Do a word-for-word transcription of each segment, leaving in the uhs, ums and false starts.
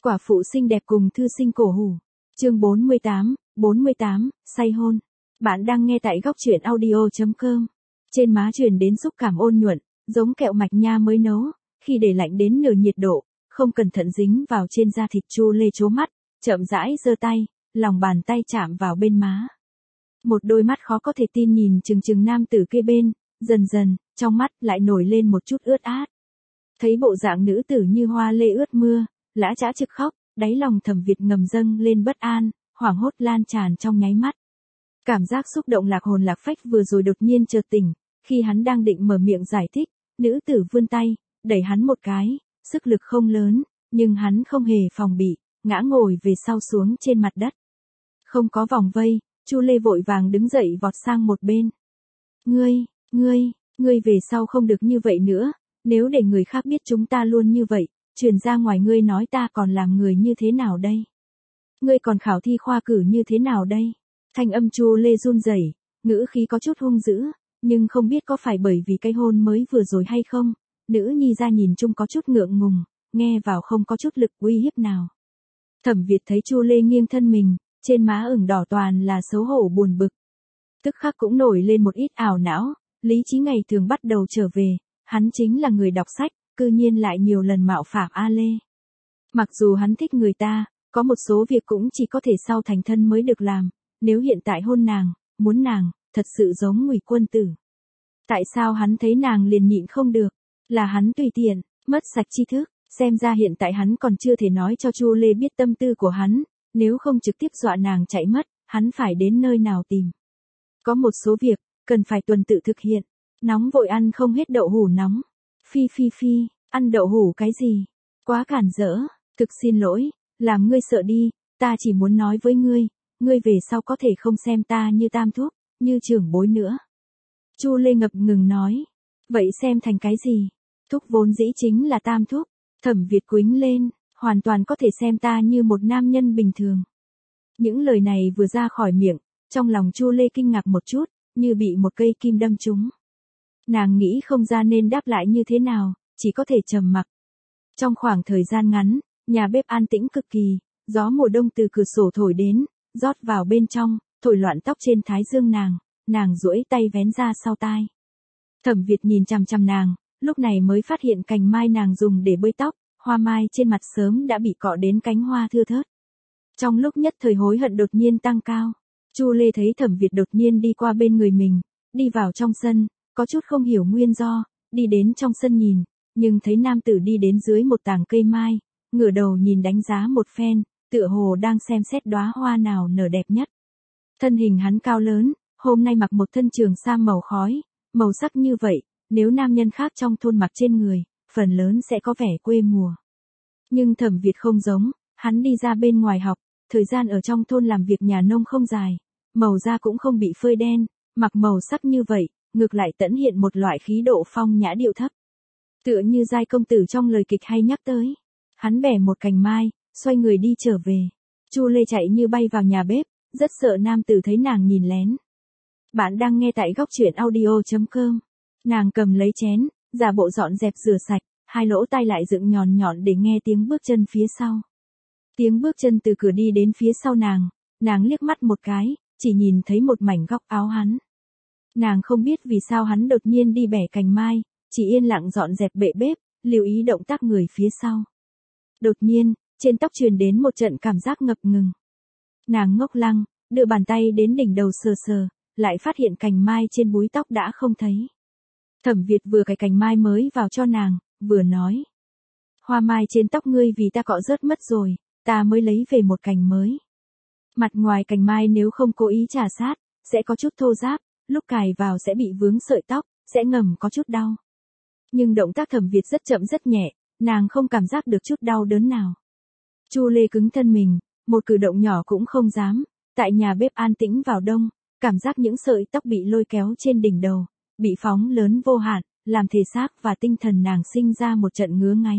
Quả phụ xinh đẹp cùng thư sinh cổ hủ. Chương bốn mươi tám, bốn mươi tám, say hôn. Bạn đang nghe tại góc truyện audio chấm com. Trên má truyền đến xúc cảm ôn nhuận, giống kẹo mạch nha mới nấu, khi để lạnh đến nửa nhiệt độ, không cẩn thận dính vào trên da thịt. Chu Lê chố mắt, chậm rãi giơ tay, lòng bàn tay chạm vào bên má. Một đôi mắt khó có thể tin nhìn chừng chừng nam tử kia bên, dần dần, trong mắt lại nổi lên một chút ướt át. Thấy bộ dạng nữ tử như hoa lê ướt mưa, lã chã trực khóc, đáy lòng Thẩm Việt ngầm dâng lên bất an, hoảng hốt lan tràn trong nháy mắt. Cảm giác xúc động lạc hồn lạc phách vừa rồi đột nhiên chợt tỉnh, khi hắn đang định mở miệng giải thích, nữ tử vươn tay, đẩy hắn một cái, sức lực không lớn, nhưng hắn không hề phòng bị, ngã ngồi về sau xuống trên mặt đất. Không có vòng vây, Chu Lê vội vàng đứng dậy vọt sang một bên. Ngươi, ngươi, ngươi về sau không được như vậy nữa, nếu để người khác biết chúng ta luôn như vậy, truyền ra ngoài ngươi nói ta còn làm người như thế nào đây? Ngươi còn khảo thi khoa cử như thế nào đây? Thanh âm Chu Lê run rẩy, ngữ khí có chút hung dữ, nhưng không biết có phải bởi vì cái hôn mới vừa rồi hay không, nữ nhi ra nhìn chung có chút ngượng ngùng, nghe vào không có chút lực uy hiếp nào. Thẩm Việt thấy Chu Lê nghiêng thân mình, trên má ửng đỏ toàn là xấu hổ buồn bực. Tức khắc cũng nổi lên một ít ảo não, lý trí ngày thường bắt đầu trở về, hắn chính là người đọc sách, cư nhiên lại nhiều lần mạo phạm A Lê. Mặc dù hắn thích người ta, có một số việc cũng chỉ có thể sau thành thân mới được làm, nếu hiện tại hôn nàng, muốn nàng, thật sự giống Ngụy Quân Tử. Tại sao hắn thấy nàng liền nhịn không được, là hắn tùy tiện, mất sạch tri thức, xem ra hiện tại hắn còn chưa thể nói cho Chu Lê biết tâm tư của hắn, nếu không trực tiếp dọa nàng chạy mất, hắn phải đến nơi nào tìm. Có một số việc, cần phải tuần tự thực hiện, nóng vội ăn không hết đậu hủ nóng. Phi phi phi, ăn đậu hủ cái gì? Quá cản rỡ, thực xin lỗi, làm ngươi sợ đi, ta chỉ muốn nói với ngươi, ngươi về sau có thể không xem ta như tam thúc, như trưởng bối nữa. Chu Lê ngập ngừng nói, vậy xem thành cái gì? Thúc vốn dĩ chính là tam thúc. Thẩm Việt quĩnh lên, hoàn toàn có thể xem ta như một nam nhân bình thường. Những lời này vừa ra khỏi miệng, trong lòng Chu Lê kinh ngạc một chút, như bị một cây kim đâm trúng. Nàng nghĩ không ra nên đáp lại như thế nào, chỉ có thể trầm mặc. Trong khoảng thời gian ngắn, nhà bếp an tĩnh cực kỳ, gió mùa đông từ cửa sổ thổi đến, rót vào bên trong, thổi loạn tóc trên thái dương nàng, nàng duỗi tay vén ra sau tai. Thẩm Việt nhìn chằm chằm nàng, lúc này mới phát hiện cành mai nàng dùng để bơi tóc, hoa mai trên mặt sớm đã bị cọ đến cánh hoa thưa thớt. Trong lúc nhất thời hối hận đột nhiên tăng cao, Chu Lê thấy Thẩm Việt đột nhiên đi qua bên người mình, đi vào trong sân, có chút không hiểu nguyên do, đi đến trong sân nhìn, nhưng thấy nam tử đi đến dưới một tảng cây mai, ngửa đầu nhìn đánh giá một phen, tựa hồ đang xem xét đóa hoa nào nở đẹp nhất. Thân hình hắn cao lớn, hôm nay mặc một thân trường sam màu khói, màu sắc như vậy, nếu nam nhân khác trong thôn mặc trên người, phần lớn sẽ có vẻ quê mùa. Nhưng Thẩm Việt không giống, hắn đi ra bên ngoài học, thời gian ở trong thôn làm việc nhà nông không dài, màu da cũng không bị phơi đen, mặc màu sắc như vậy, ngược lại tẫn hiện một loại khí độ phong nhã điệu thấp. Tựa như giai công tử trong lời kịch hay nhắc tới. Hắn bẻ một cành mai, xoay người đi trở về. Chu Lê chạy như bay vào nhà bếp, rất sợ nam tử thấy nàng nhìn lén. Bạn đang nghe tại góc truyện audio chấm com. Nàng cầm lấy chén, giả bộ dọn dẹp rửa sạch, hai lỗ tai lại dựng nhọn nhọn để nghe tiếng bước chân phía sau. Tiếng bước chân từ cửa đi đến phía sau nàng, nàng liếc mắt một cái, chỉ nhìn thấy một mảnh góc áo hắn. Nàng không biết vì sao hắn đột nhiên đi bẻ cành mai, chỉ yên lặng dọn dẹp bệ bếp, lưu ý động tác người phía sau. Đột nhiên, trên tóc truyền đến một trận cảm giác ngập ngừng. Nàng ngốc lăng, đưa bàn tay đến đỉnh đầu sờ sờ, lại phát hiện cành mai trên búi tóc đã không thấy. Thẩm Việt vừa cài cành mai mới vào cho nàng, vừa nói. Hoa mai trên tóc ngươi vì ta cọ rớt mất rồi, ta mới lấy về một cành mới. Mặt ngoài cành mai nếu không cố ý chà sát, sẽ có chút thô ráp, lúc cài vào sẽ bị vướng sợi tóc, sẽ ngầm có chút đau. Nhưng động tác Thẩm Việt rất chậm rất nhẹ, nàng không cảm giác được chút đau đớn nào. Chu Lê cứng thân mình, một cử động nhỏ cũng không dám, tại nhà bếp an tĩnh vào đông, cảm giác những sợi tóc bị lôi kéo trên đỉnh đầu, bị phóng lớn vô hạn, làm thể xác và tinh thần nàng sinh ra một trận ngứa ngáy.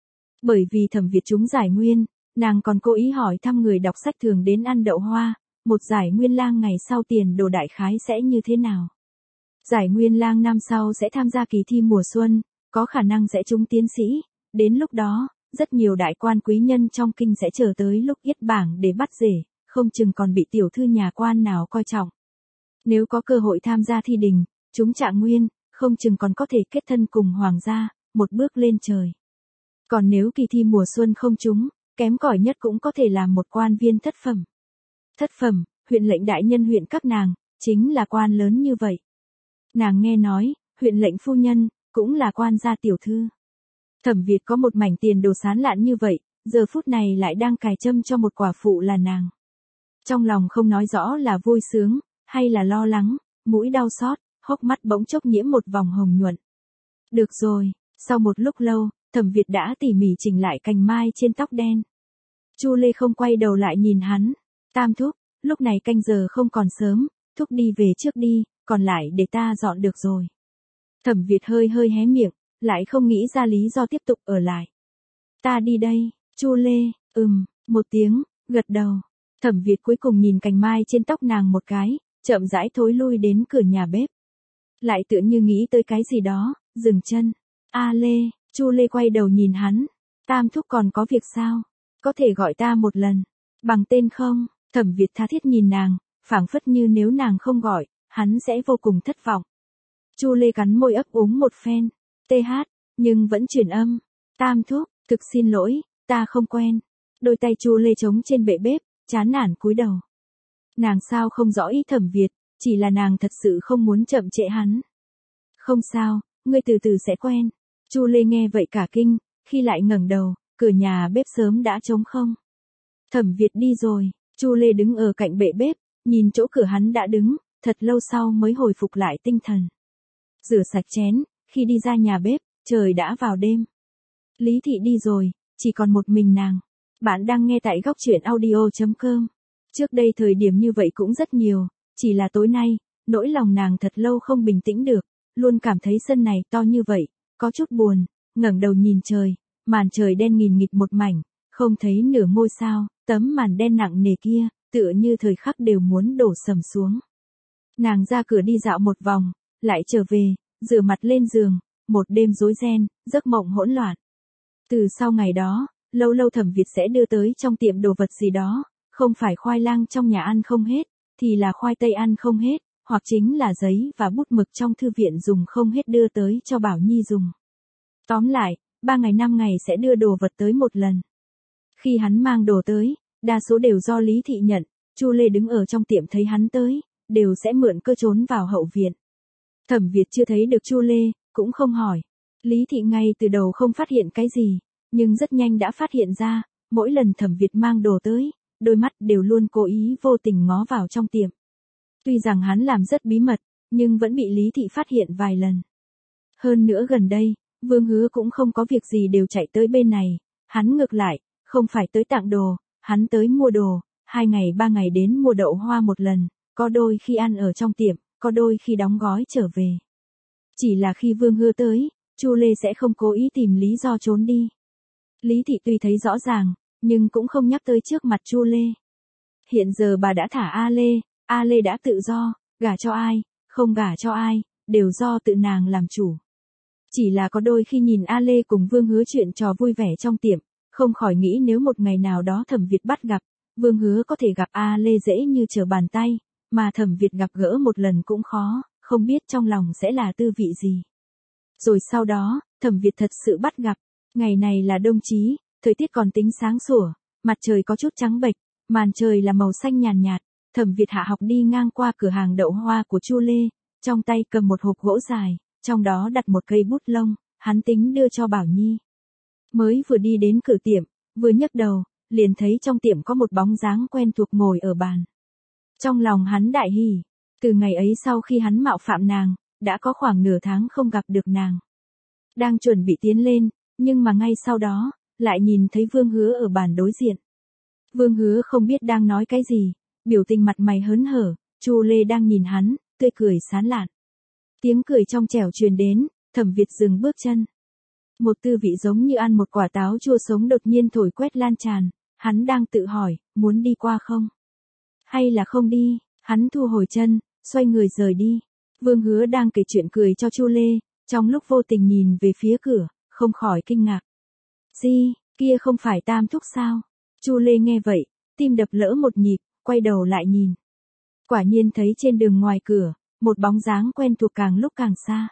Bởi vì Thẩm Việt trúng giải nguyên, nàng còn cố ý hỏi thăm người đọc sách thường đến ăn đậu hoa, một giải nguyên lang ngày sau tiền đồ đại khái sẽ như thế nào. Giải nguyên lang năm sau sẽ tham gia kỳ thi mùa xuân, có khả năng sẽ trúng tiến sĩ, đến lúc đó, rất nhiều đại quan quý nhân trong kinh sẽ chờ tới lúc yết bảng để bắt rể, không chừng còn bị tiểu thư nhà quan nào coi trọng. Nếu có cơ hội tham gia thi đình, chúng trạng nguyên, không chừng còn có thể kết thân cùng hoàng gia, một bước lên trời. Còn nếu kỳ thi mùa xuân không trúng, kém cỏi nhất cũng có thể làm một quan viên thất phẩm. Thất phẩm, huyện lệnh đại nhân huyện các nàng, chính là quan lớn như vậy. Nàng nghe nói, huyện lệnh phu nhân, cũng là quan gia tiểu thư. Thẩm Việt có một mảnh tiền đồ sán lạn như vậy, giờ phút này lại đang cài châm cho một quả phụ là nàng. Trong lòng không nói rõ là vui sướng, hay là lo lắng, mũi đau xót, hốc mắt bỗng chốc nhiễm một vòng hồng nhuận. Được rồi, sau một lúc lâu, Thẩm Việt đã tỉ mỉ chỉnh lại cành mai trên tóc đen. Chu Lê không quay đầu lại nhìn hắn. Tam thúc, lúc này canh giờ không còn sớm, thúc đi về trước đi, còn lại để ta dọn được rồi. Thẩm Việt hơi hơi hé miệng, lại không nghĩ ra lý do tiếp tục ở lại. Ta đi đây, Chu Lê, ừm, một tiếng, gật đầu. Thẩm Việt cuối cùng nhìn cành mai trên tóc nàng một cái, chậm rãi thối lui đến cửa nhà bếp. Lại tựa như nghĩ tới cái gì đó, dừng chân. A Lê, Chu Lê quay đầu nhìn hắn. Tam thúc còn có việc sao? Có thể gọi ta một lần, bằng tên không? Thẩm Việt tha thiết nhìn nàng, phảng phất như nếu nàng không gọi, hắn sẽ vô cùng thất vọng. Chu Lê cắn môi ấp úng một phen, tê hát, nhưng vẫn truyền âm. Tam thúc, thực xin lỗi, ta không quen. Đôi tay Chu Lê trống trên bệ bếp, chán nản cúi đầu. Nàng sao không rõ ý Thẩm Việt, chỉ là nàng thật sự không muốn chậm trễ hắn. Không sao, ngươi từ từ sẽ quen. Chu Lê nghe vậy cả kinh, khi lại ngẩng đầu, cửa nhà bếp sớm đã trống không. Thẩm Việt đi rồi, Chu Lê đứng ở cạnh bệ bếp, nhìn chỗ cửa hắn đã đứng, thật lâu sau mới hồi phục lại tinh thần. Rửa sạch chén, khi đi ra nhà bếp, trời đã vào đêm. Lý Thị đi rồi, chỉ còn một mình nàng. Bạn đang nghe tại góc truyện audio chấm com. Trước đây thời điểm như vậy cũng rất nhiều, chỉ là tối nay, nỗi lòng nàng thật lâu không bình tĩnh được, luôn cảm thấy sân này to như vậy, có chút buồn, ngẩng đầu nhìn trời, màn trời đen nghìn nghịt một mảnh, không thấy nửa ngôi sao, tấm màn đen nặng nề kia, tựa như thời khắc đều muốn đổ sầm xuống. Nàng ra cửa đi dạo một vòng, lại trở về, rửa mặt lên giường, một đêm rối ren, giấc mộng hỗn loạn. Từ sau ngày đó, lâu lâu Thẩm Việt sẽ đưa tới trong tiệm đồ vật gì đó, không phải khoai lang trong nhà ăn không hết, thì là khoai tây ăn không hết, hoặc chính là giấy và bút mực trong thư viện dùng không hết đưa tới cho Bảo Nhi dùng. Tóm lại, ba ngày năm ngày sẽ đưa đồ vật tới một lần. Khi hắn mang đồ tới, đa số đều do Lý Thị nhận, Chu Lê đứng ở trong tiệm thấy hắn tới, đều sẽ mượn cơ trốn vào hậu viện. Thẩm Việt chưa thấy được Chu Lê, cũng không hỏi. Lý Thị ngay từ đầu không phát hiện cái gì, nhưng rất nhanh đã phát hiện ra, mỗi lần Thẩm Việt mang đồ tới, đôi mắt đều luôn cố ý vô tình ngó vào trong tiệm. Tuy rằng hắn làm rất bí mật, nhưng vẫn bị Lý Thị phát hiện vài lần. Hơn nữa gần đây, Vương Hứa cũng không có việc gì đều chạy tới bên này, hắn ngược lại, không phải tới tặng đồ, hắn tới mua đồ, hai ngày ba ngày đến mua đậu hoa một lần, có đôi khi ăn ở trong tiệm, có đôi khi đóng gói trở về. Chỉ là khi Vương Hứa tới, Chu Lê sẽ không cố ý tìm lý do trốn đi. Lý Thị tuy thấy rõ ràng, nhưng cũng không nhắc tới trước mặt Chu Lê. Hiện giờ bà đã thả A Lê, A Lê đã tự do, gả cho ai, không gả cho ai, đều do tự nàng làm chủ. Chỉ là có đôi khi nhìn A Lê cùng Vương Hứa chuyện trò vui vẻ trong tiệm, không khỏi nghĩ nếu một ngày nào đó Thẩm Việt bắt gặp, Vương Hứa có thể gặp A Lê dễ như trở bàn tay, mà Thẩm Việt gặp gỡ một lần cũng khó, không biết trong lòng sẽ là tư vị gì. Rồi sau đó, Thẩm Việt thật sự bắt gặp, ngày này là đông chí, thời tiết còn tính sáng sủa, mặt trời có chút trắng bệch, màn trời là màu xanh nhàn nhạt, Thẩm Việt hạ học đi ngang qua cửa hàng đậu hoa của Chu Lê, trong tay cầm một hộp gỗ dài, trong đó đặt một cây bút lông, hắn tính đưa cho Bảo Nhi. Mới vừa đi đến cửa tiệm, vừa nhấc đầu, liền thấy trong tiệm có một bóng dáng quen thuộc ngồi ở bàn. Trong lòng hắn đại hỉ, từ ngày ấy sau khi hắn mạo phạm nàng, đã có khoảng nửa tháng không gặp được nàng. Đang chuẩn bị tiến lên, nhưng mà ngay sau đó, lại nhìn thấy Vương Hứa ở bàn đối diện. Vương Hứa không biết đang nói cái gì, biểu tình mặt mày hớn hở, Chu Lê đang nhìn hắn, tươi cười sán lạn. Tiếng cười trong trẻo truyền đến, Thẩm Việt dừng bước chân. Một tư vị giống như ăn một quả táo chua sống đột nhiên thổi quét lan tràn, hắn đang tự hỏi, muốn đi qua không? Hay là không đi? Hắn thu hồi chân, xoay người rời đi. Vương Hứa đang kể chuyện cười cho Chu Lê, trong lúc vô tình nhìn về phía cửa, không khỏi kinh ngạc. Gì, Kia không phải Tam thúc sao? Chu Lê nghe vậy, tim đập lỡ một nhịp, quay đầu lại nhìn. Quả nhiên thấy trên đường ngoài cửa, một bóng dáng quen thuộc càng lúc càng xa.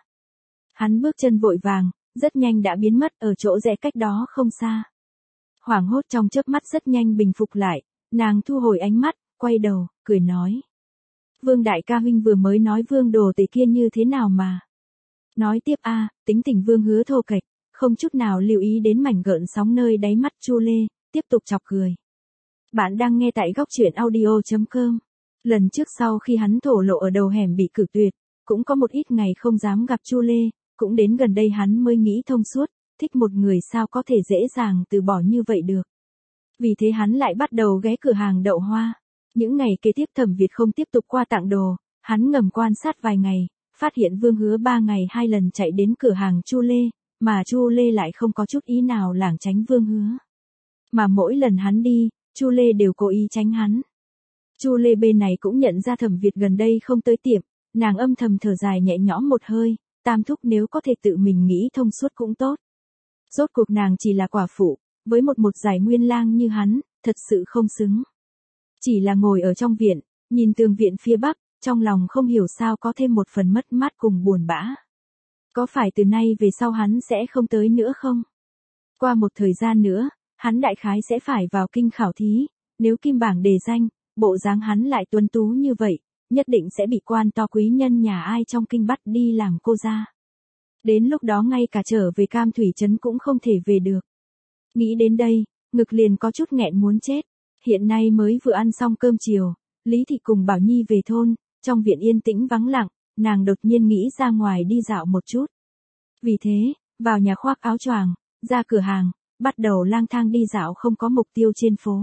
Hắn bước chân vội vàng, rất nhanh đã biến mất ở chỗ rẽ cách đó không xa. Hoảng hốt trong chớp mắt rất nhanh bình phục lại, nàng thu hồi ánh mắt, quay đầu, cười nói. Vương đại ca huynh vừa mới nói Vương đồ tể kia như thế nào mà. Nói tiếp a, à, tính tình Vương Hứa thô kệch, không chút nào lưu ý đến mảnh gợn sóng nơi đáy mắt Chu Lê, tiếp tục chọc cười. Bạn đang nghe tại góc truyện audio chấm com. Lần trước sau khi hắn thổ lộ ở đầu hẻm bị cử tuyệt, cũng có một ít ngày không dám gặp Chu Lê, cũng đến gần đây hắn mới nghĩ thông suốt, thích một người sao có thể dễ dàng từ bỏ như vậy được. Vì thế hắn lại bắt đầu ghé cửa hàng đậu hoa. Những ngày kế tiếp Thẩm Việt không tiếp tục qua tặng đồ, hắn ngầm quan sát vài ngày, phát hiện Vương Hứa ba ngày hai lần chạy đến cửa hàng Chu Lê, mà Chu Lê lại không có chút ý nào lảng tránh Vương Hứa. Mà mỗi lần hắn đi, Chu Lê đều cố ý tránh hắn. Chu Lê bên này cũng nhận ra Thẩm Việt gần đây không tới tiệm, nàng âm thầm thở dài nhẹ nhõm một hơi, Tam thúc nếu có thể tự mình nghĩ thông suốt cũng tốt. Rốt cuộc nàng chỉ là quả phụ, với một một giải nguyên lang như hắn, thật sự không xứng. Chỉ là ngồi ở trong viện, nhìn tường viện phía bắc, trong lòng không hiểu sao có thêm một phần mất mát cùng buồn bã. Có phải từ nay về sau hắn sẽ không tới nữa không? Qua một thời gian nữa, hắn đại khái sẽ phải vào kinh khảo thí, nếu kim bảng đề danh, bộ dáng hắn lại tuấn tú như vậy, nhất định sẽ bị quan to quý nhân nhà ai trong kinh bắt đi làm cô gia. Đến lúc đó ngay cả trở về Cam Thủy Trấn cũng không thể về được. Nghĩ đến đây, ngực liền có chút nghẹn muốn chết. Hiện nay mới vừa ăn xong cơm chiều, Lý Thị cùng Bảo Nhi về thôn, trong viện yên tĩnh vắng lặng, nàng đột nhiên nghĩ ra ngoài đi dạo một chút. Vì thế, vào nhà khoác áo choàng, ra cửa hàng, bắt đầu lang thang đi dạo không có mục tiêu trên phố.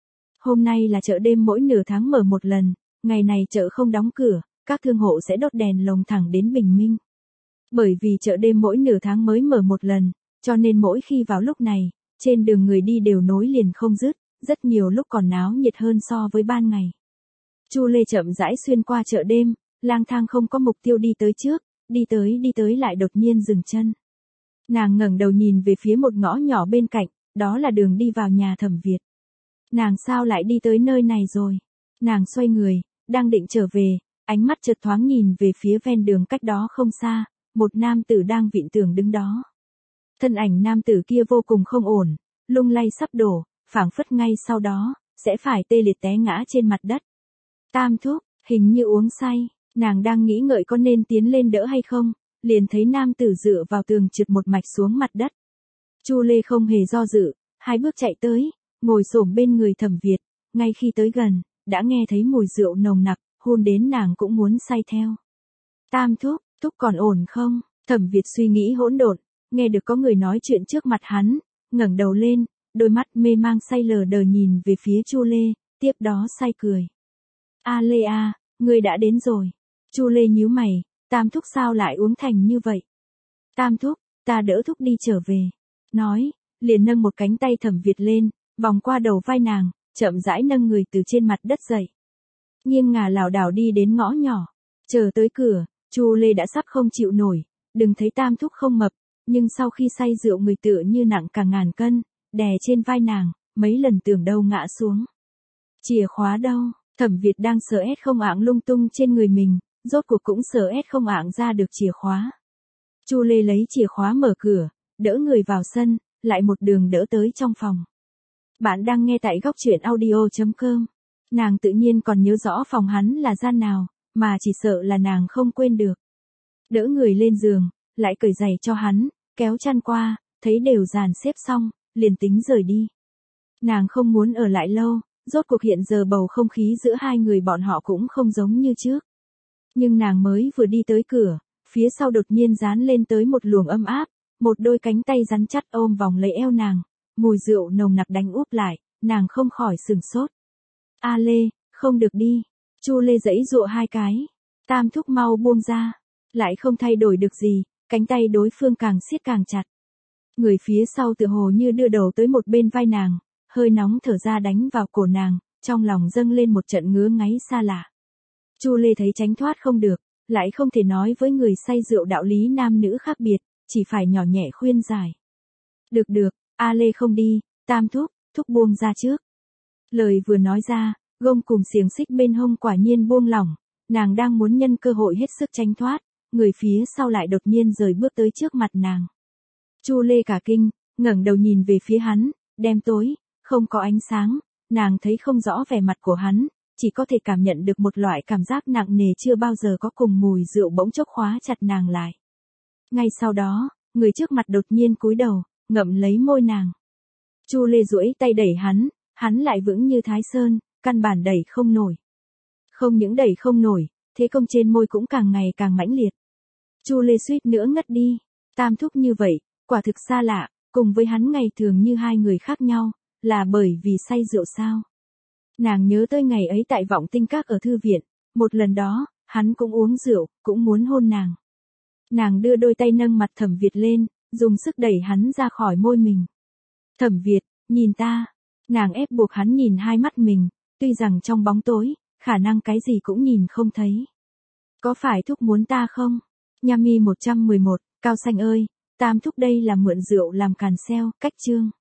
Hôm nay là chợ đêm mỗi nửa tháng mở một lần, ngày này chợ không đóng cửa, các thương hộ sẽ đốt đèn lồng thẳng đến bình minh. Bởi vì chợ đêm mỗi nửa tháng mới mở một lần, cho nên mỗi khi vào lúc này, trên đường người đi đều nối liền không dứt, rất nhiều lúc còn náo nhiệt hơn so với ban ngày. Chu Lê chậm rãi xuyên qua chợ đêm, lang thang không có mục tiêu đi tới trước, đi tới đi tới lại đột nhiên dừng chân. Nàng ngẩng đầu nhìn về phía một ngõ nhỏ bên cạnh, đó là đường đi vào nhà Thẩm Việt. Nàng sao lại đi tới nơi này rồi? Nàng xoay người, đang định trở về, ánh mắt chợt thoáng nhìn về phía ven đường cách đó không xa, một nam tử đang vịn tường đứng đó. Thân ảnh nam tử kia vô cùng không ổn, lung lay sắp đổ, phảng phất ngay sau đó, sẽ phải tê liệt té ngã trên mặt đất. Tam thúc, hình như uống say, nàng đang nghĩ ngợi có nên tiến lên đỡ hay không, liền thấy nam tử dựa vào tường trượt một mạch xuống mặt đất. Chu Lê không hề do dự, hai bước chạy tới, ngồi xổm bên người Thẩm Việt, ngay khi tới gần, đã nghe thấy mùi rượu nồng nặc, hôn đến nàng cũng muốn say theo. Tam thúc, thúc còn ổn không? Thẩm Việt suy nghĩ hỗn độn, nghe được có người nói chuyện trước mặt hắn, ngẩng đầu lên, đôi mắt mê mang say lờ đờ nhìn về phía Chu Lê, tiếp đó say cười. A Lê a, ngươi đã đến rồi. Chu Lê nhíu mày, Tam thúc sao lại uống thành như vậy? Tam thúc, ta đỡ thúc đi trở về. Nói, liền nâng một cánh tay Thẩm Việt lên, vòng qua đầu vai nàng, chậm rãi nâng người từ trên mặt đất dậy. Nghiêng ngả lảo đảo đi đến ngõ nhỏ, chờ tới cửa, Chu Lê đã sắp không chịu nổi, đừng thấy Tam thúc không mập, nhưng sau khi say rượu người tựa như nặng cả ngàn cân, đè trên vai nàng, mấy lần tưởng đâu ngã xuống. Chìa khóa đâu? Thẩm Việt đang sợ ét không ạng lung tung trên người mình, rốt cuộc cũng sợ ét không ạng ra được chìa khóa. Chu Lê lấy chìa khóa mở cửa, đỡ người vào sân, lại một đường đỡ tới trong phòng. Bạn đang nghe tại góc truyện audio chấm com. Nàng tự nhiên còn nhớ rõ phòng hắn là gian nào, mà chỉ sợ là nàng không quên được. Đỡ người lên giường, lại cởi giày cho hắn, kéo chăn qua, thấy đều dàn xếp xong, liền tính rời đi. Nàng không muốn ở lại lâu, rốt cuộc hiện giờ bầu không khí giữa hai người bọn họ cũng không giống như trước. Nhưng nàng mới vừa đi tới cửa, phía sau đột nhiên dán lên tới một luồng âm áp, một đôi cánh tay rắn chắc ôm vòng lấy eo nàng, mùi rượu nồng nặc đánh úp lại, nàng không khỏi sừng sốt. A Lê, không được đi. Chu Lê giãy giụa hai cái. Tam thúc mau buông ra. Lại không thay đổi được gì, cánh tay đối phương càng siết càng chặt. Người phía sau tựa hồ như đưa đầu tới một bên vai nàng, hơi nóng thở ra đánh vào cổ nàng, trong lòng dâng lên một trận ngứa ngáy xa lạ. Chu Lê thấy tránh thoát không được, lại không thể nói với người say rượu đạo lý nam nữ khác biệt, chỉ phải nhỏ nhẹ khuyên giải. Được được, A Lê không đi, Tam thúc, thúc buông ra trước. Lời vừa nói ra, gông cùng xiềng xích bên hông quả nhiên buông lỏng, nàng đang muốn nhân cơ hội hết sức tránh thoát, người phía sau lại đột nhiên rời bước tới trước mặt nàng. Chu Lê cả kinh, ngẩng đầu nhìn về phía hắn, đêm tối, không có ánh sáng, nàng thấy không rõ vẻ mặt của hắn, chỉ có thể cảm nhận được một loại cảm giác nặng nề chưa bao giờ có cùng mùi rượu bỗng chốc khóa chặt nàng lại. Ngay sau đó, người trước mặt đột nhiên cúi đầu, ngậm lấy môi nàng. Chu Lê duỗi tay đẩy hắn, hắn lại vững như Thái Sơn, căn bản đẩy không nổi. Không những đẩy không nổi, thế công trên môi cũng càng ngày càng mãnh liệt. Chu Lê suýt nữa ngất đi, Tam thúc như vậy, quả thực xa lạ, cùng với hắn ngày thường như hai người khác nhau, là bởi vì say rượu sao? Nàng nhớ tới ngày ấy tại Vọng Tinh Các ở thư viện, một lần đó, hắn cũng uống rượu, cũng muốn hôn nàng. Nàng đưa đôi tay nâng mặt Thẩm Việt lên, dùng sức đẩy hắn ra khỏi môi mình. Thẩm Việt, nhìn ta. Nàng ép buộc hắn nhìn hai mắt mình, tuy rằng trong bóng tối, khả năng cái gì cũng nhìn không thấy. Có phải thúc muốn ta không? Nha mi một trăm mười một, Cao Xanh ơi, Tam thúc đây là mượn rượu làm càn xeo, cách chương.